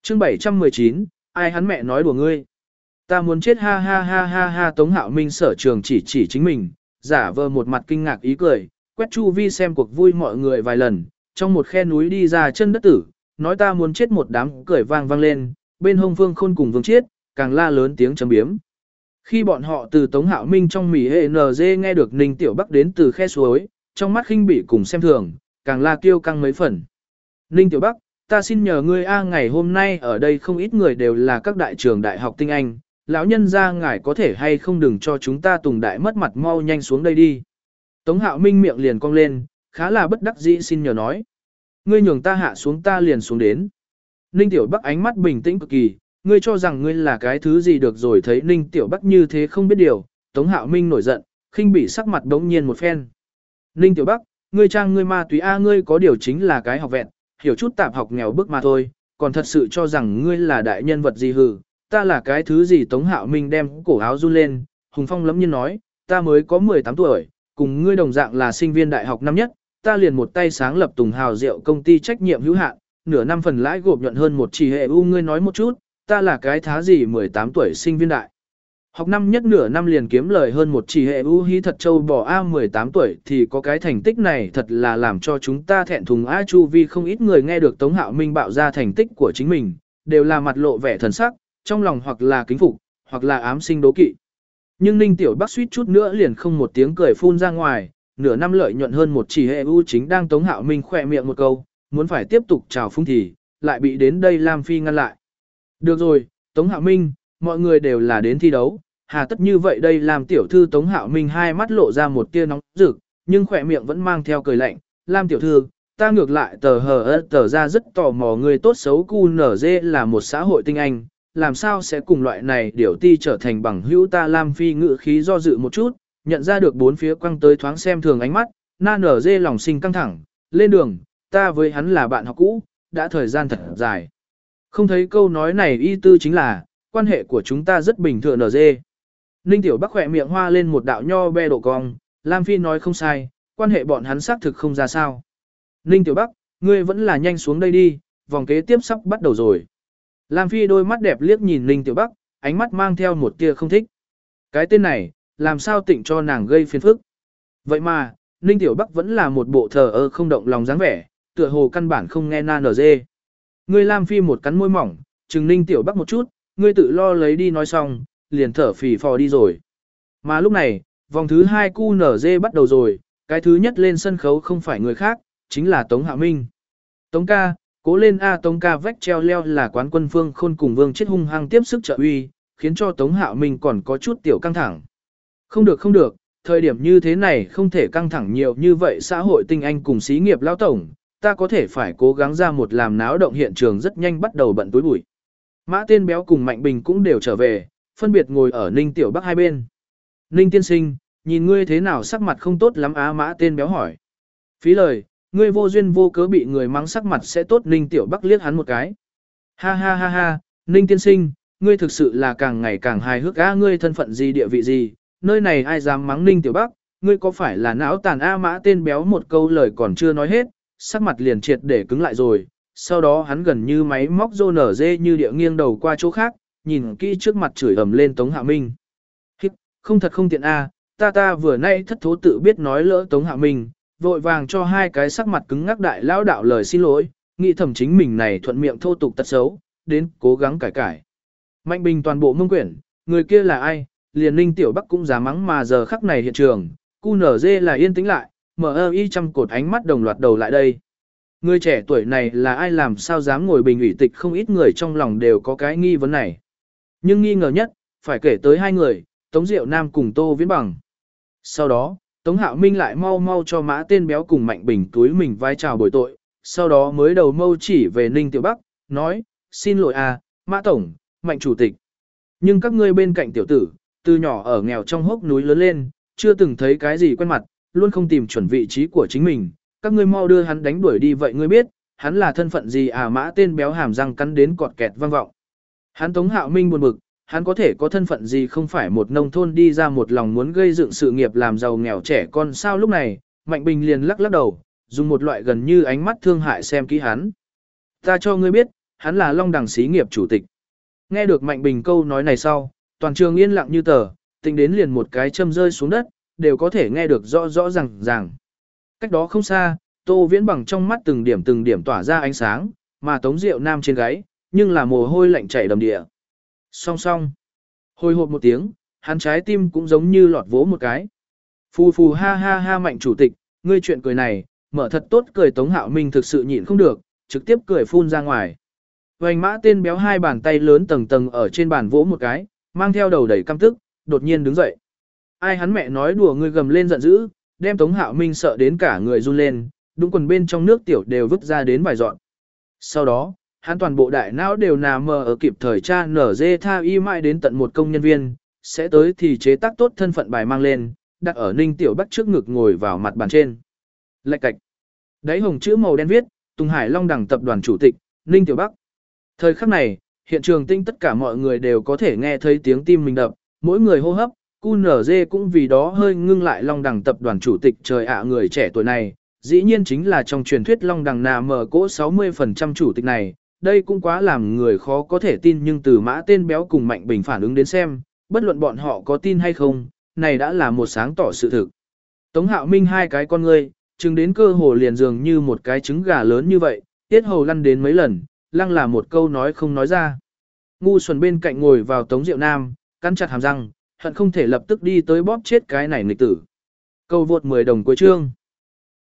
Chương 719, ai hắn mẹ nói đùa ngươi. Ta muốn chết ha ha ha ha ha. Tống Hạo Minh sở trường chỉ chính mình, giả vờ một mặt kinh ngạc ý cười, quét chu vi xem cuộc vui mọi người vài lần, trong một khe núi đi ra chân đất tử, nói ta muốn chết một đám cười vang vang lên, bên hông Vương Khôn cùng Vương Chiết, càng la lớn tiếng chấm biếm. Khi bọn họ từ Tống Hạo Minh trong mỉ hệ NG nghe được Ninh Tiểu Bắc đến từ khe suối, trong mắt khinh bỉ cùng xem thường, càng la kêu căng mấy phần. Ninh Tiểu Bắc, ta xin nhờ ngươi ngày hôm nay ở đây không ít người đều là các đại trường đại học tinh anh, lão nhân gia ngài có thể hay không đừng cho chúng ta Tùng đại mất mặt, mau nhanh xuống đây đi. Tống Hạo Minh miệng liền cong lên, khá là bất đắc dĩ xin nhờ nói. Ngươi nhường ta hạ xuống ta liền xuống đến. Ninh Tiểu Bắc ánh mắt bình tĩnh cực kỳ, ngươi cho rằng ngươi là cái thứ gì được rồi. Thấy Ninh Tiểu Bắc như thế không biết điều, Tống Hạo Minh nổi giận, khinh bỉ sắc mặt đống nhiên một phen. Ninh Tiểu Bắc, ngươi trang ngươi ma túy ngươi có điều chính là cái học vẹn, hiểu chút tạp học nghèo bức mà thôi, còn thật sự cho rằng ngươi là đại nhân vật gì hử, ta là cái thứ gì. Tống Hạo Minh đem cổ áo run lên, hùng phong lẫm nhiên nói, ta mới có 18 tuổi, cùng ngươi đồng dạng là sinh viên đại học năm nhất, ta liền một tay sáng lập Tùng Hào Rượu công ty trách nhiệm hữu hạn, nửa năm phần lãi gộp nhuận hơn một chỉ hệ ngươi nói một chút, ta là cái thá gì 18 tuổi sinh viên đại học năm nhất nửa năm liền kiếm lời hơn một chỉ hệ hí thật châu bò 18 tuổi thì có cái thành tích này thật là làm cho chúng ta thẹn thùng chu vi không ít người nghe được Tống Hạo Minh bạo ra thành tích của chính mình, đều là mặt lộ vẻ thần sắc, trong lòng hoặc là kính phục, hoặc là ám sinh đố kỵ. Nhưng Ninh Tiểu Bắc suýt chút nữa liền không một tiếng cười phun ra ngoài, nửa năm lợi nhuận hơn một chỉ hệ chính đang Tống Hạo Minh khỏe miệng một câu, muốn phải tiếp tục chào phúng thì, lại bị đến đây Lam Phi ngăn lại. Được rồi, Tống Hạo Minh, mọi người đều là đến thi đấu, hà tất như vậy đây. Lam tiểu thư Tống Hạo Minh hai mắt lộ ra một tia nóng rực, nhưng khỏe miệng vẫn mang theo cười lạnh. Lam tiểu thư, ta ngược lại tờ ra rất tò mò người tốt xấu QNZ là một xã hội tinh anh, làm sao sẽ cùng loại này điểu ti trở thành bằng hữu ta. Lam Phi ngự khí do dự một chút, nhận ra được bốn phía quăng tới thoáng xem thường ánh mắt, NG lòng sinh căng thẳng, lên đường, ta với hắn là bạn học cũ, đã thời gian thật dài. Không thấy câu nói này y tư chính là, quan hệ của chúng ta rất bình thường NG. Ninh Tiểu Bắc khỏe miệng hoa lên một đạo nho be độ cong, Lam Phi nói không sai, quan hệ bọn hắn xác thực không ra sao. Ninh Tiểu Bắc, ngươi vẫn là nhanh xuống đây đi, vòng kế tiếp sắp bắt đầu rồi. Lam Phi đôi mắt đẹp liếc nhìn Ninh Tiểu Bắc, ánh mắt mang theo một tia không thích. Cái tên này, làm sao tịnh cho nàng gây phiền phức. Vậy mà, Ninh Tiểu Bắc vẫn là một bộ thờ ơ không động lòng dáng vẻ, tựa hồ căn bản không nghe NG. Ngươi Lam Phi một cắn môi mỏng, chừng Ninh Tiểu Bắc một chút, ngươi tự lo lấy đi nói xong, liền thở phì phò đi rồi. Mà lúc này, vòng thứ 2 QNZ bắt đầu rồi, cái thứ nhất lên sân khấu không phải người khác, chính là Tống Hạo Minh. Tống ca, cố lên Tống ca vách treo leo là quán quân Vương Khôn cùng Vương Chiết hung hăng tiếp sức trợ uy, khiến cho Tống Hạo Minh còn có chút tiểu căng thẳng. Không được, thời điểm như thế này không thể căng thẳng nhiều như vậy, xã hội tinh anh cùng xí nghiệp lão tổng, ta có thể phải cố gắng ra một làm náo động hiện trường rất nhanh bắt đầu bận túi bụi. Mã Tên Béo cùng Mạnh Bình cũng đều trở về, phân biệt ngồi ở Ninh Tiểu Bắc hai bên. Ninh tiên sinh, nhìn ngươi thế nào sắc mặt không tốt lắm Mã Tên Béo hỏi. Phí lời, ngươi vô duyên vô cớ bị người mắng sắc mặt sẽ tốt. Ninh Tiểu Bắc liếc hắn một cái. Ha ha ha ha, Ninh tiên sinh, ngươi thực sự là càng ngày càng hài hước ngươi thân phận gì địa vị gì, nơi này ai dám mắng Ninh Tiểu Bắc, ngươi có phải là não tàn Mã Tên Béo một câu lời còn chưa nói hết, sắc mặt liền triệt để cứng lại rồi, sau đó hắn gần như máy móc rô nở dê như địa nghiêng đầu qua chỗ khác, nhìn kỹ trước mặt chửi ầm lên Tống Hạo Minh. Không thật không tiện ta vừa nay thất thố tự biết nói lỡ Tống Hạo Minh, vội vàng cho hai cái sắc mặt cứng ngắc đại lão đạo lời xin lỗi, nghĩ thầm chính mình này thuận miệng thô tục tật xấu, đến cố gắng cải. Mạnh Bình toàn bộ mông quyển, người kia là ai, liền Ninh Tiểu Bắc cũng dám mắng mà giờ khắc này hiện trường, QNZ là yên tĩnh lại, MI trăm cột ánh mắt đồng loạt đầu lại đây. Người trẻ tuổi này là ai làm sao dám ngồi bình ủy tịch, không ít người trong lòng đều có cái nghi vấn này. Nhưng nghi ngờ nhất, phải kể tới hai người, Tống Diệu Nam cùng Tô Viễn Bằng. Sau đó, Tống Hạo Minh lại mau cho Mã Tên Béo cùng Mạnh Bình túi mình vai chào bồi tội, sau đó mới đầu mâu chỉ về Ninh Tiểu Bắc, nói, xin lỗi Mã Tổng, Mạnh Chủ tịch. Nhưng các ngươi bên cạnh tiểu tử, từ nhỏ ở nghèo trong hốc núi lớn lên, chưa từng thấy cái gì quen mặt, luôn không tìm chuẩn vị trí của chính mình, các ngươi mau đưa hắn đánh đuổi đi. Vậy ngươi biết, hắn là thân phận gì Mã Tên Béo hàm răng cắn đến cọt kẹt vang vọng. Hắn Tống Hạo Minh buồn bực, hắn có thể có thân phận gì không phải một nông thôn đi ra một lòng muốn gây dựng sự nghiệp làm giàu nghèo trẻ con sao. Lúc này, Mạnh Bình liền lắc đầu, dùng một loại gần như ánh mắt thương hại xem kỹ hắn. Ta cho ngươi biết, hắn là Long Đằng xí nghiệp chủ tịch. Nghe được Mạnh Bình câu nói này sau, toàn trường yên lặng như tờ, tính đến liền một cái châm rơi xuống đất, đều có thể nghe được rõ rõ ràng. Cách đó không xa, Tô Viễn Bằng trong mắt từng điểm tỏa ra ánh sáng, mà Tống Diệu Nam trên gáy, nhưng là mồ hôi lạnh chảy đầm địa. Song song. Hồi hộp một tiếng, hắn trái tim cũng giống như lọt vỗ một cái. Phù phù ha ha ha Mạnh chủ tịch, ngươi chuyện cười này, mở thật tốt cười. Tống Hạo Minh thực sự nhịn không được, trực tiếp cười phun ra ngoài. Vành Mã tên béo hai bàn tay lớn tầng tầng ở trên bàn vỗ một cái, mang theo đầu đầy căm tức, đột nhiên đứng dậy. Ai hắn mẹ nói đùa, ngươi gầm lên giận dữ, đem Tống Hạo Minh sợ đến cả người run lên, đúng quần bên trong nước tiểu đều vứt ra đến vài dọn. Sau đó, hắn toàn bộ đại não đều nằm mờ ở kịp thời tra nở dê tha y mãi đến tận một công nhân viên, sẽ tới thì chế tác tốt thân phận bài mang lên, đặt ở Ninh Tiểu Bắc trước ngực ngồi vào mặt bàn trên. Lạch cạch. Đáy hồng chữ màu đen viết, Tùng Hải Long Đằng tập đoàn chủ tịch, Ninh Tiểu Bắc. Thời khắc này, hiện trường tinh tất cả mọi người đều có thể nghe thấy tiếng tim mình đập, mỗi người hô hấp, QNZ cũng vì đó hơi ngưng lại. Long Đằng tập đoàn chủ tịch trời ạ, người trẻ tuổi này, dĩ nhiên chính là trong truyền thuyết Long Đằng nà mờ cỗ 60% chủ tịch này, đây cũng quá làm người khó có thể tin. Nhưng từ Mã tên béo cùng Mạnh Bình phản ứng đến xem, bất luận bọn họ có tin hay không, này đã là một sáng tỏ sự thực. Tống Hạo Minh hai cái con ngươi, trừng đến cơ hồ liền dường như một cái trứng gà lớn như vậy, tiết hầu lăn đến mấy lần, lăng là một câu nói không nói ra. Ngu xuẩn bên cạnh ngồi vào Tống Diệu Nam, cắn chặt hàm răng, hận không thể lập tức đi tới bóp chết cái này nghịch tử. Câu vượt 10 đồng cuối chương.